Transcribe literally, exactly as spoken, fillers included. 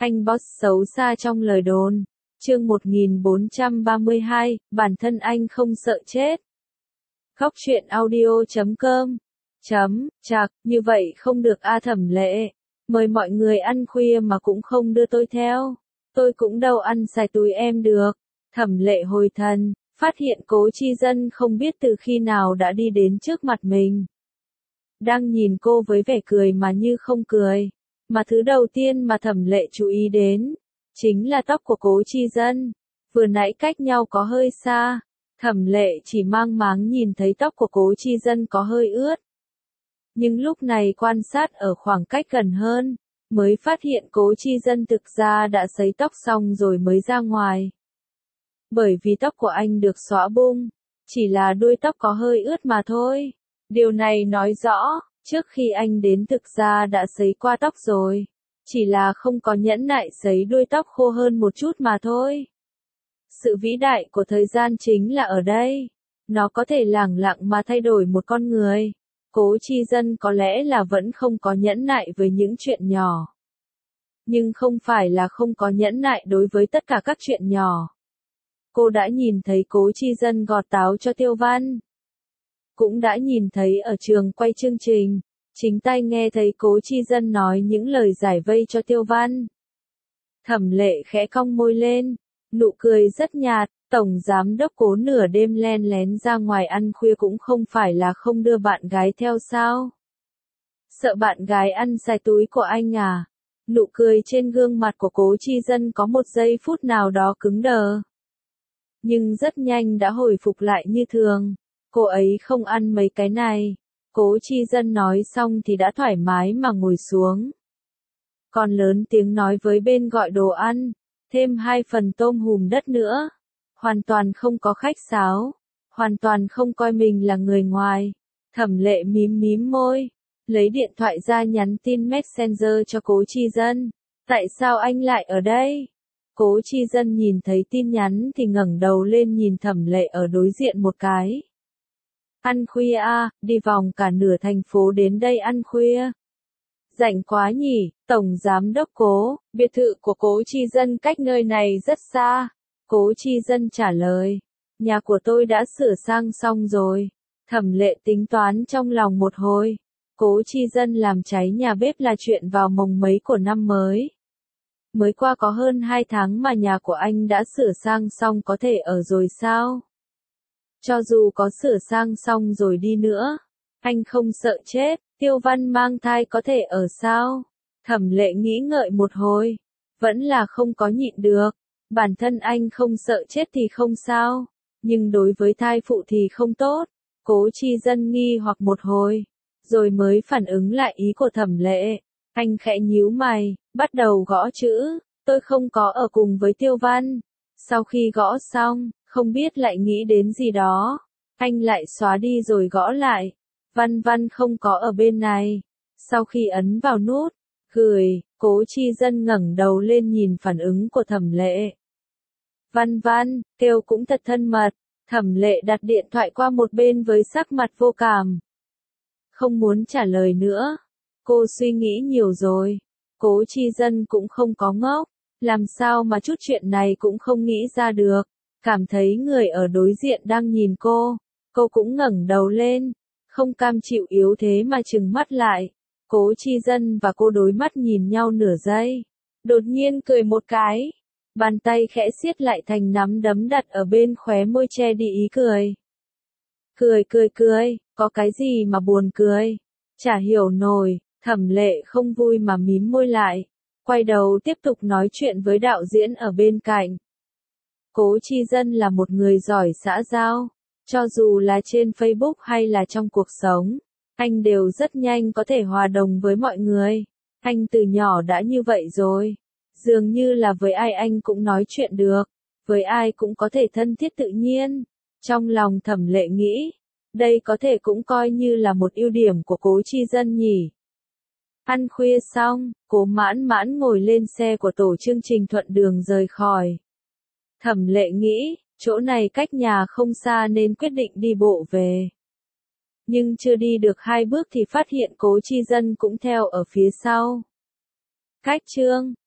Anh boss xấu xa trong lời đồn. Chương một nghìn bốn trăm ba mươi hai, bản thân anh không sợ chết. Góc truyện audio chấm com. Chấm, chạc, như vậy không được a Thẩm Lệ. Mời mọi người ăn khuya mà cũng không đưa tôi theo. Tôi cũng đâu ăn xài túi em được. Thẩm Lệ hồi thần, phát hiện Cố Chi Dân không biết từ khi nào đã đi đến trước mặt mình. Đang nhìn cô với vẻ cười mà như không cười. Mà thứ đầu tiên mà Thẩm Lệ chú ý đến, chính là tóc của Cố Chi Dân. Vừa nãy cách nhau có hơi xa, Thẩm Lệ chỉ mang máng nhìn thấy tóc của Cố Chi Dân có hơi ướt. Nhưng lúc này quan sát ở khoảng cách gần hơn, mới phát hiện Cố Chi Dân thực ra đã sấy tóc xong rồi mới ra ngoài. Bởi vì tóc của anh được xõa bung, chỉ là đuôi tóc có hơi ướt mà thôi. Điều này nói rõ, trước khi anh đến thực ra đã sấy qua tóc rồi, chỉ là không có nhẫn nại sấy đuôi tóc khô hơn một chút mà thôi. Sự vĩ đại của thời gian chính là ở đây, nó có thể lẳng lặng mà thay đổi một con người. Cố Chi Dân có lẽ là vẫn không có nhẫn nại với những chuyện nhỏ. Nhưng không phải là không có nhẫn nại đối với tất cả các chuyện nhỏ. Cô đã nhìn thấy Cố Chi Dân gọt táo cho Tiêu Văn. Cũng đã nhìn thấy ở trường quay chương trình, chính tay nghe thấy Cố Chi Dân nói những lời giải vây cho Tiêu Văn. Thẩm Lệ khẽ cong môi lên, nụ cười rất nhạt. Tổng giám đốc Cố nửa đêm len lén ra ngoài ăn khuya cũng không phải là không đưa bạn gái theo sao? Sợ bạn gái ăn xài túi của anh à? Nụ cười trên gương mặt của Cố Chi Dân có một giây phút nào đó cứng đờ. Nhưng rất nhanh đã hồi phục lại như thường. Cô ấy không ăn mấy cái này. Cố Chi Dân nói xong thì đã thoải mái mà ngồi xuống. Còn lớn tiếng nói với bên gọi đồ ăn, thêm hai phần tôm hùm đất nữa. Hoàn toàn không có khách sáo, hoàn toàn không coi mình là người ngoài. Thẩm Lệ mím mím môi, lấy điện thoại ra nhắn tin Messenger cho Cố Chi Dân. Tại sao anh lại ở đây? Cố Chi Dân nhìn thấy tin nhắn thì ngẩng đầu lên nhìn Thẩm Lệ ở đối diện một cái. Ăn khuya à, đi vòng cả nửa thành phố đến đây ăn khuya. Rảnh quá nhỉ, Tổng Giám đốc Cố, biệt thự của Cố Chi Dân cách nơi này rất xa. Cố Chi Dân trả lời, nhà của tôi đã sửa sang xong rồi. Thẩm Lệ tính toán trong lòng một hồi. Cố Chi Dân làm cháy nhà bếp là chuyện vào mồng mấy của năm mới. Mới qua có hơn hai tháng mà nhà của anh đã sửa sang xong có thể ở rồi sao? Cho dù có sửa sang xong rồi đi nữa, anh không sợ chết. Tiêu Văn mang thai có thể ở sao? Thẩm Lệ nghĩ ngợi một hồi, vẫn là không có nhịn được. Bản thân anh không sợ chết thì không sao, nhưng đối với thai phụ thì không tốt. Cố Chi Dân nghi hoặc một hồi, rồi mới phản ứng lại ý của Thẩm Lệ. Anh khẽ nhíu mày, bắt đầu gõ chữ, tôi không có ở cùng với Tiêu Văn. Sau khi gõ xong, không biết lại nghĩ đến gì đó, anh lại xóa đi rồi gõ lại. Văn Văn không có ở bên này. Sau khi ấn vào nút, gửi, Cố Chi Dân ngẩng đầu lên nhìn phản ứng của Thẩm Lệ. Văn Văn, kêu cũng thật thân mật. Thẩm Lệ đặt điện thoại qua một bên với sắc mặt vô cảm. Không muốn trả lời nữa. Cô suy nghĩ nhiều rồi. Cố Chi Dân cũng không có ngốc. Làm sao mà chút chuyện này cũng không nghĩ ra được. Cảm thấy người ở đối diện đang nhìn cô. Cô cũng ngẩng đầu lên. Không cam chịu yếu thế mà trừng mắt lại. Cố Chi Dân và cô đối mắt nhìn nhau nửa giây. Đột nhiên cười một cái. Bàn tay khẽ siết lại thành nắm đấm đặt ở bên khóe môi che đi ý cười. Cười cười cười, có cái gì mà buồn cười? Chả hiểu nổi. Thẩm Lệ không vui mà mím môi lại. Quay đầu tiếp tục nói chuyện với đạo diễn ở bên cạnh. Cố Chi Dân là một người giỏi xã giao. Cho dù là trên Facebook hay là trong cuộc sống, anh đều rất nhanh có thể hòa đồng với mọi người. Anh từ nhỏ đã như vậy rồi. Dường như là với ai anh cũng nói chuyện được, với ai cũng có thể thân thiết tự nhiên. Trong lòng Thẩm Lệ nghĩ, đây có thể cũng coi như là một ưu điểm của Cố Chi Dân nhỉ. Ăn khuya xong, Cố Mãn Mãn ngồi lên xe của tổ chương trình thuận đường rời khỏi. Thẩm Lệ nghĩ, chỗ này cách nhà không xa nên quyết định đi bộ về. Nhưng chưa đi được hai bước thì phát hiện Cố Chi Dân cũng theo ở phía sau. Cách chương